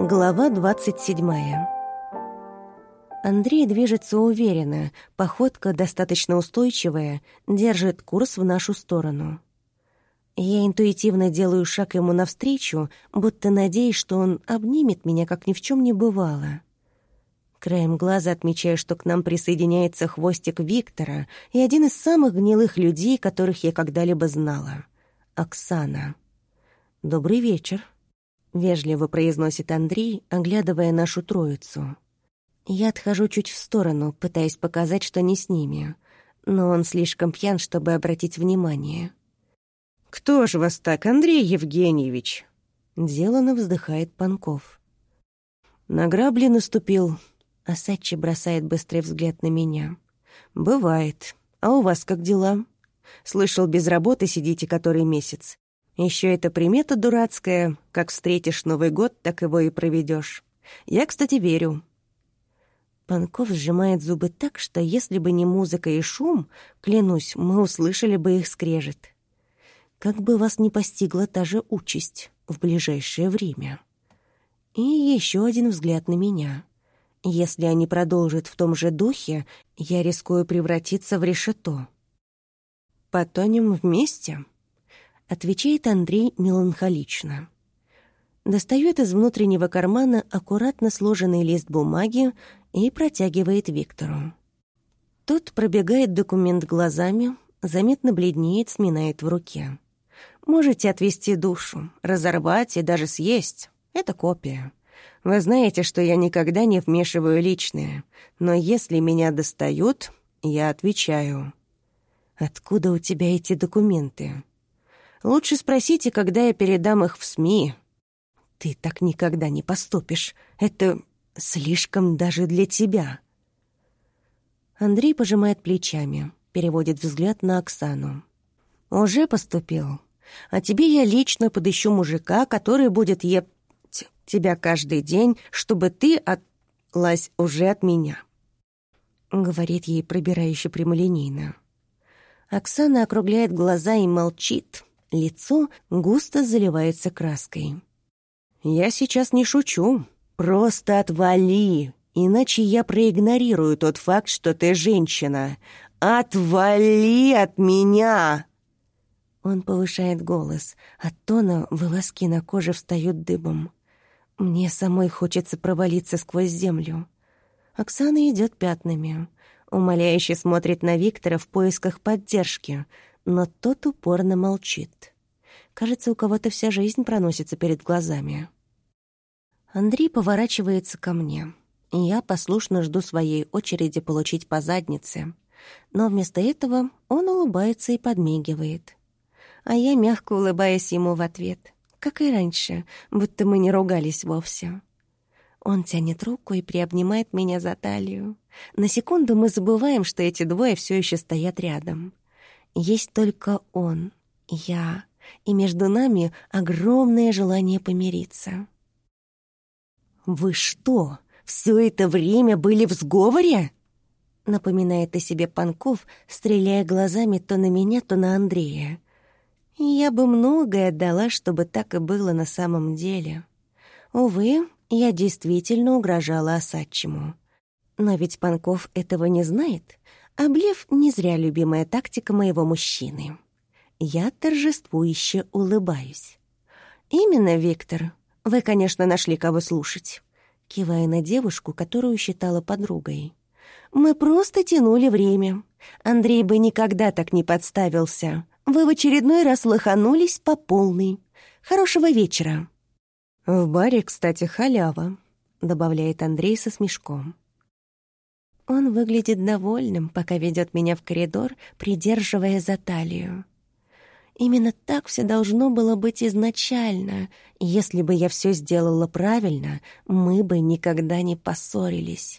Глава 27. Андрей движется уверенно, походка достаточно устойчивая, держит курс в нашу сторону. Я интуитивно делаю шаг ему навстречу, будто надеясь, что он обнимет меня, как ни в чем не бывало. Краем глаза отмечаю, что к нам присоединяется хвостик Виктора и один из самых гнилых людей, которых я когда-либо знала — Оксана. «Добрый вечер», — вежливо произносит Андрей, оглядывая нашу троицу. Я отхожу чуть в сторону, пытаясь показать, что не с ними, но он слишком пьян, чтобы обратить внимание. «Кто ж вас так, Андрей Евгеньевич?» — делано вздыхает Панков. «На грабли наступил», — Осадчий бросает быстрый взгляд на меня. «Бывает. А у вас как дела? Слышал, без работы сидите который месяц. Еще эта примета дурацкая, как встретишь Новый год, так его и проведешь. Я, кстати, верю». Панков сжимает зубы так, что если бы не музыка и шум, клянусь, мы услышали бы их скрежет. Как бы вас не постигла та же участь в ближайшее время. И еще один взгляд на меня. Если они продолжат в том же духе, я рискую превратиться в решето. «Потонем вместе?» — отвечает Андрей меланхолично. Достает из внутреннего кармана аккуратно сложенный лист бумаги и протягивает Виктору. Тот пробегает документ глазами, заметно бледнеет, сминает в руке. «Можете отвести душу, разорвать и даже съесть. Это копия. Вы знаете, что я никогда не вмешиваю личное, но если меня достают, я отвечаю». «Откуда у тебя эти документы?» «Лучше спросите, когда я передам их в СМИ». «Ты так никогда не поступишь. Это слишком даже для тебя». Андрей пожимает плечами, переводит взгляд на Оксану. «Уже поступил. А тебе я лично подыщу мужика, который будет ебать тебя каждый день, чтобы ты отлась уже от меня», — говорит ей пробирающе прямолинейно. Оксана округляет глаза и молчит. Лицо густо заливается краской. «Я сейчас не шучу. Просто отвали, иначе я проигнорирую тот факт, что ты женщина. Отвали от меня!» Он повышает голос. От тона волоски на коже встают дыбом. Мне самой хочется провалиться сквозь землю. Оксана идет пятнами. Умоляюще смотрит на Виктора в поисках поддержки, но тот упорно молчит. Кажется, у кого-то вся жизнь проносится перед глазами. Андрей поворачивается ко мне, и я послушно жду своей очереди получить по заднице. Но вместо этого он улыбается и подмигивает. А я мягко улыбаюсь ему в ответ, как и раньше, будто мы не ругались вовсе. Он тянет руку и приобнимает меня за талию. На секунду мы забываем, что эти двое все еще стоят рядом. Есть только он, я, и между нами огромное желание помириться. «Вы что, все это время были в сговоре?» — напоминает о себе Панков, стреляя глазами то на меня, то на Андрея. Я бы многое отдала, чтобы так и было на самом деле. Увы, я действительно угрожала Осадчему. Но ведь Панков этого не знает, а блеф не зря любимая тактика моего мужчины. Я торжествующе улыбаюсь. «Именно, Виктор. Вы, конечно, нашли кого слушать», кивая на девушку, которую считала подругой. «Мы просто тянули время. Андрей бы никогда так не подставился. Вы в очередной раз лоханулись по полной. Хорошего вечера». «В баре, кстати, халява», — добавляет Андрей со смешком. Он выглядит довольным, пока ведет меня в коридор, придерживая за талию. Именно так все должно было быть изначально. Если бы я все сделала правильно, мы бы никогда не поссорились.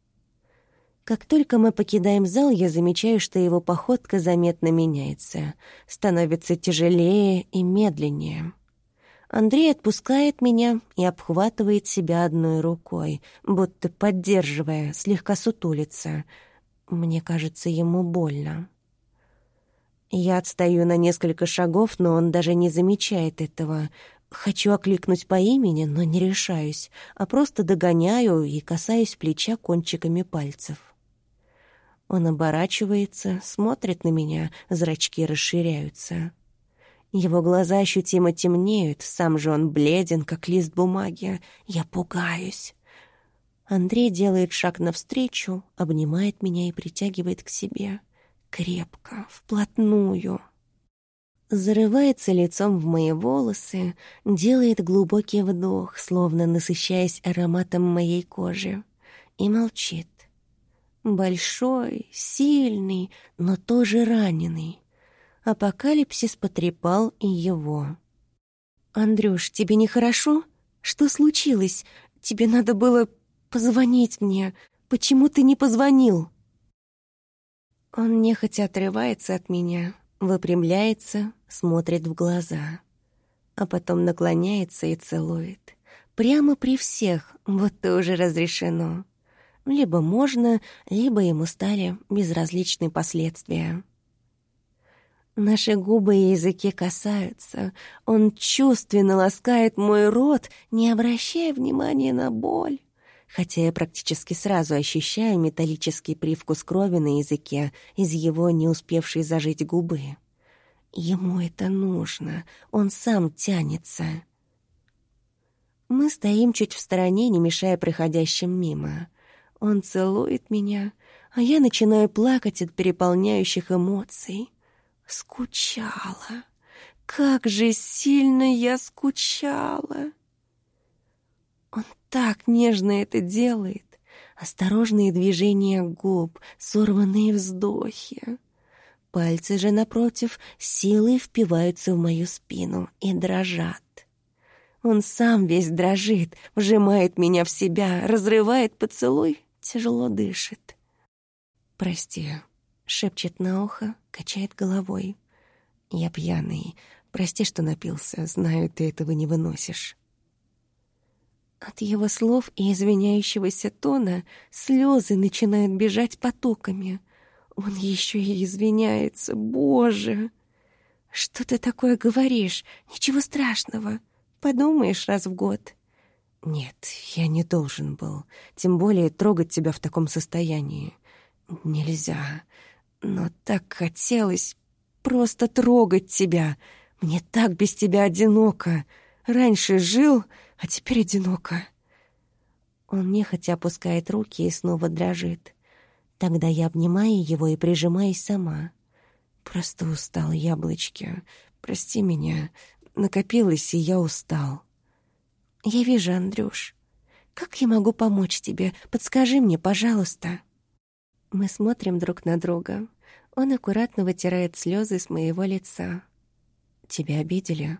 Как только мы покидаем зал, я замечаю, что его походка заметно меняется, становится тяжелее и медленнее. Андрей отпускает меня и обхватывает себя одной рукой, будто поддерживая, слегка сутулится. Мне кажется, ему больно. Я отстаю на несколько шагов, но он даже не замечает этого. Хочу окликнуть по имени, но не решаюсь, а просто догоняю и касаюсь плеча кончиками пальцев. Он оборачивается, смотрит на меня, зрачки расширяются. Его глаза ощутимо темнеют, сам же он бледен, как лист бумаги. Я пугаюсь. Андрей делает шаг навстречу, обнимает меня и притягивает к себе. Крепко, вплотную. Зарывается лицом в мои волосы, делает глубокий вдох, словно насыщаясь ароматом моей кожи, и молчит. Большой, сильный, но тоже раненый. Апокалипсис потрепал и его. «Андрюш, тебе нехорошо? Что случилось? Тебе надо было позвонить мне. Почему ты не позвонил?» Он нехотя отрывается от меня, выпрямляется, смотрит в глаза, а потом наклоняется и целует. Прямо при всех, будто уже разрешено. Либо можно, либо ему стали безразличны последствия. Наши губы и языки касаются. Он чувственно ласкает мой рот, не обращая внимания на боль. Хотя я практически сразу ощущаю металлический привкус крови на языке из его не успевшей зажить губы. Ему это нужно, он сам тянется. Мы стоим чуть в стороне, не мешая проходящим мимо. Он целует меня, а я начинаю плакать от переполняющих эмоций. Скучала. Как же сильно я скучала. Он так нежно это делает. Осторожные движения губ, сорванные вздохи. Пальцы же, напротив, силой впиваются в мою спину и дрожат. Он сам весь дрожит, вжимает меня в себя, разрывает поцелуй, тяжело дышит. «Прости», — шепчет на ухо, качает головой. «Я пьяный. Прости, что напился. Знаю, ты этого не выносишь». От его слов и извиняющегося тона слезы начинают бежать потоками. Он еще и извиняется. Боже! Что ты такое говоришь? Ничего страшного. Подумаешь раз в год. Нет, я не должен был. Тем более трогать тебя в таком состоянии. Нельзя. Но так хотелось просто трогать тебя. Мне так без тебя одиноко. Раньше жил, а теперь одиноко. Он нехотя опускает руки и снова дрожит. Тогда я обнимаю его и прижимаюсь сама. Просто устал, яблочки. Прости меня. Накопилось, и я устал. Я вижу, Андрюш. Как я могу помочь тебе? Подскажи мне, пожалуйста. Мы смотрим друг на друга. Он аккуратно вытирает слезы с моего лица. Тебя обидели?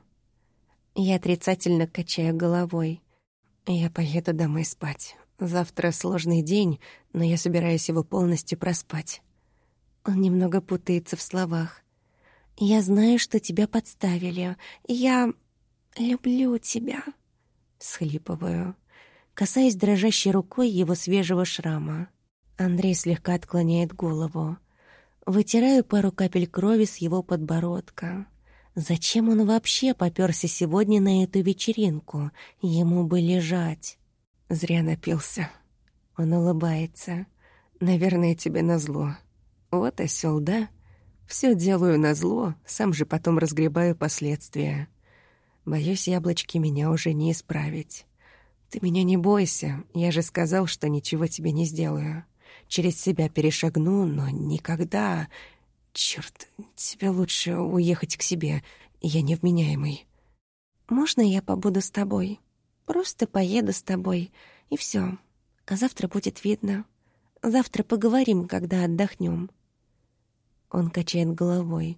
Я отрицательно качаю головой. Я поеду домой спать. Завтра сложный день, но я собираюсь его полностью проспать. Он немного путается в словах. Я знаю, что тебя подставили. Я люблю тебя. Схлипываю, касаясь дрожащей рукой его свежего шрама. Андрей слегка отклоняет голову. Вытираю пару капель крови с его подбородка. Зачем он вообще попёрся сегодня на эту вечеринку? Ему бы лежать. Зря напился. Он улыбается. Наверное, тебе назло. Вот осёл, да? Всё делаю назло, сам же потом разгребаю последствия. Боюсь, яблочки, меня уже не исправить. Ты меня не бойся, я же сказал, что ничего тебе не сделаю. Через себя перешагну, но никогда... Чёрт, тебе лучше уехать к себе, я невменяемый. Можно я побуду с тобой? Просто поеду с тобой, и всё. А завтра будет видно. Завтра поговорим, когда отдохнем. Он качает головой.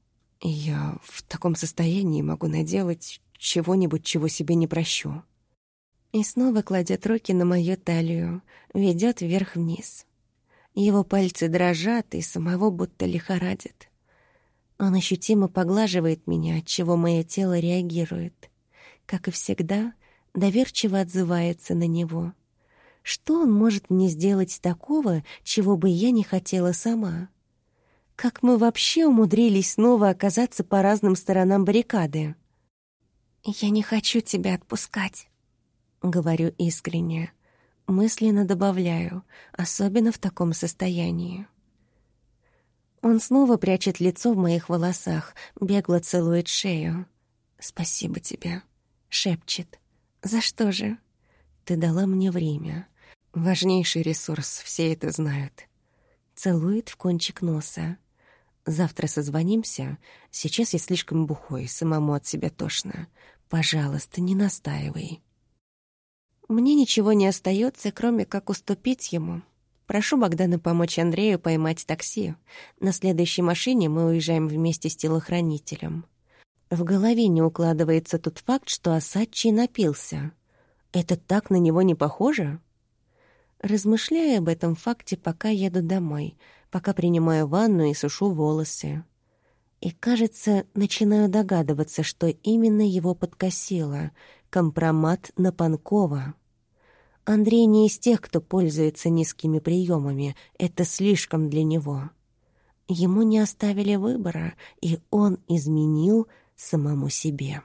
Я в таком состоянии могу наделать чего-нибудь, чего себе не прощу. И снова кладет руки на мою талию, ведет вверх-вниз. Его пальцы дрожат, и самого будто лихорадит. Он ощутимо поглаживает меня, отчего мое тело реагирует. Как и всегда, доверчиво отзывается на него. Что он может мне сделать такого, чего бы я не хотела сама? Как мы вообще умудрились снова оказаться по разным сторонам баррикады? «Я не хочу тебя отпускать», — говорю искренне. Мысленно добавляю, особенно в таком состоянии. Он снова прячет лицо в моих волосах, бегло целует шею. «Спасибо тебе», — шепчет. «За что же?» «Ты дала мне время. Важнейший ресурс, все это знают». Целует в кончик носа. «Завтра созвонимся. Сейчас я слишком бухой, самому от себя тошно. Пожалуйста, не настаивай». Мне ничего не остается, кроме как уступить ему. Прошу Богдана помочь Андрею поймать такси. На следующей машине мы уезжаем вместе с телохранителем. В голове не укладывается тот факт, что Осадчий напился. Это так на него не похоже? Размышляю об этом факте, пока еду домой, пока принимаю ванну и сушу волосы. И, кажется, начинаю догадываться, что именно его подкосило. Компромат на Панкова. Андрей не из тех, кто пользуется низкими приемами. Это слишком для него. Ему не оставили выбора, и он изменил самому себе.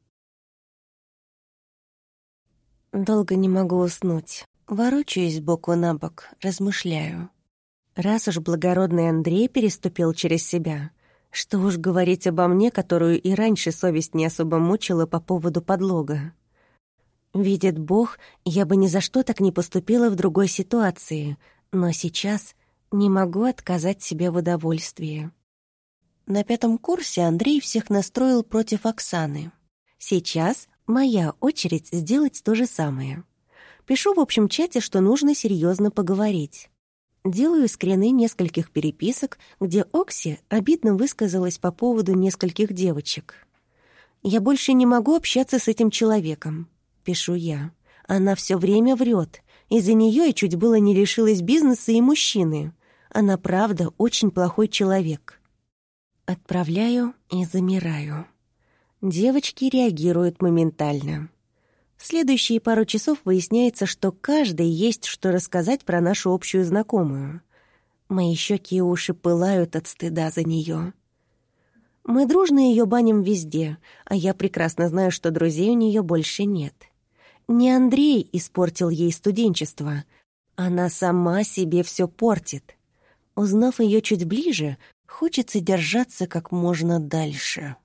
Долго не могу уснуть. Ворочаюсь сбоку на бок, размышляю. Раз уж благородный Андрей переступил через себя, что уж говорить обо мне, которую и раньше совесть не особо мучила по поводу подлога. Видит Бог, я бы ни за что так не поступила в другой ситуации, но сейчас не могу отказать себе в удовольствии. На 5 курсе Андрей всех настроил против Оксаны. Сейчас моя очередь сделать то же самое. Пишу в общем чате, что нужно серьезно поговорить. Делаю скрины нескольких переписок, где Окси обидно высказалась по поводу нескольких девочек. «Я больше не могу общаться с этим человеком», — пишу я. «Она все время врет. Из-за нее я чуть было не лишилась бизнеса и мужчины. Она правда очень плохой человек». Отправляю и замираю. Девочки реагируют моментально. В следующие пару часов выясняется, что каждой есть что рассказать про нашу общую знакомую. Мои щеки и уши пылают от стыда за нее. Мы дружно ее баним везде, а я прекрасно знаю, что друзей у нее больше нет. Не Андрей испортил ей студенчество. Она сама себе все портит. Узнав ее чуть ближе, хочется держаться как можно дальше.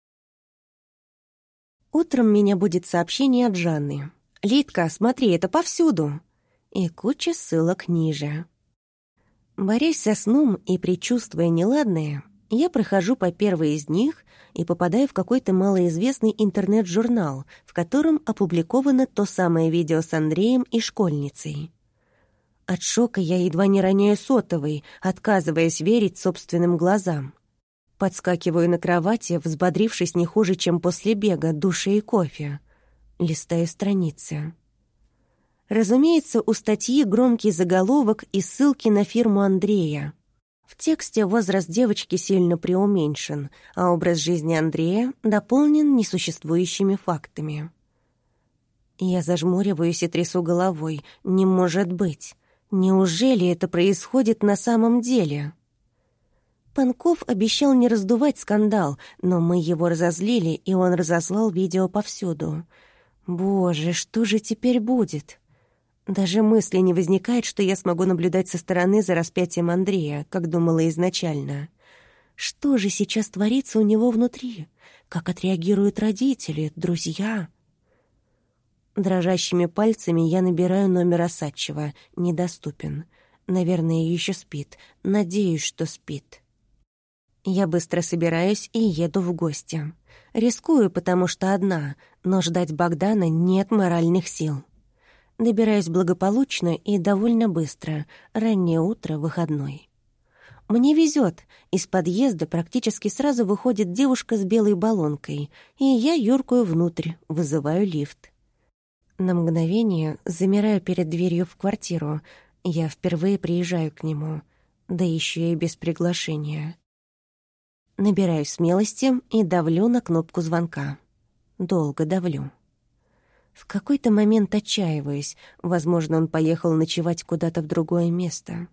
Утром меня будет сообщение от Жанны. «Лидка, смотри, это повсюду!» И куча ссылок ниже. Борясь со сном и предчувствуя неладное, я прохожу по первой из них и попадаю в какой-то малоизвестный интернет-журнал, в котором опубликовано то самое видео с Андреем и школьницей. От шока я едва не роняю сотовый, отказываясь верить собственным глазам. Подскакиваю на кровати, взбодрившись не хуже, чем после бега, душа и кофе. Листаю страницы. Разумеется, у статьи громкий заголовок и ссылки на фирму Андрея. В тексте возраст девочки сильно преуменьшен, а образ жизни Андрея дополнен несуществующими фактами. Я зажмуриваюсь и трясу головой. Не может быть. Неужели это происходит на самом деле? Панков обещал не раздувать скандал, но мы его разозлили, и он разослал видео повсюду. Боже, что же теперь будет? Даже мысли не возникает, что я смогу наблюдать со стороны за распятием Андрея, как думала изначально. Что же сейчас творится у него внутри? Как отреагируют родители, друзья? Дрожащими пальцами я набираю номер Осадчего. Недоступен. Наверное, еще спит. Надеюсь, что спит. Я быстро собираюсь и еду в гости. Рискую, потому что одна, но ждать Богдана нет моральных сил. Добираюсь благополучно и довольно быстро. Раннее утро, выходной. Мне везет. Из подъезда практически сразу выходит девушка с белой баллонкой, и я юркую внутрь, вызываю лифт. На мгновение замираю перед дверью в квартиру. Я впервые приезжаю к нему, да еще и без приглашения. Набираю смелости и давлю на кнопку звонка. Долго давлю. В какой-то момент отчаиваюсь. Возможно, он поехал ночевать куда-то в другое место.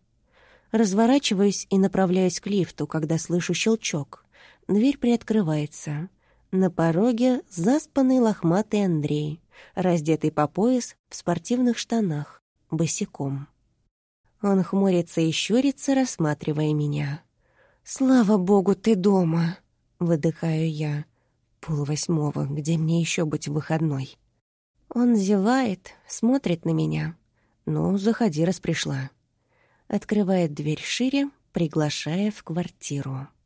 Разворачиваюсь и направляюсь к лифту, когда слышу щелчок. Дверь приоткрывается. На пороге заспанный лохматый Андрей, раздетый по пояс в спортивных штанах, босиком. Он хмурится и щурится, рассматривая меня. «Слава богу, ты дома!» — выдыхаю я. 7:30, где мне еще быть в выходной? Он зевает, смотрит на меня. «Ну, заходи, раз пришла». Открывает дверь шире, приглашая в квартиру.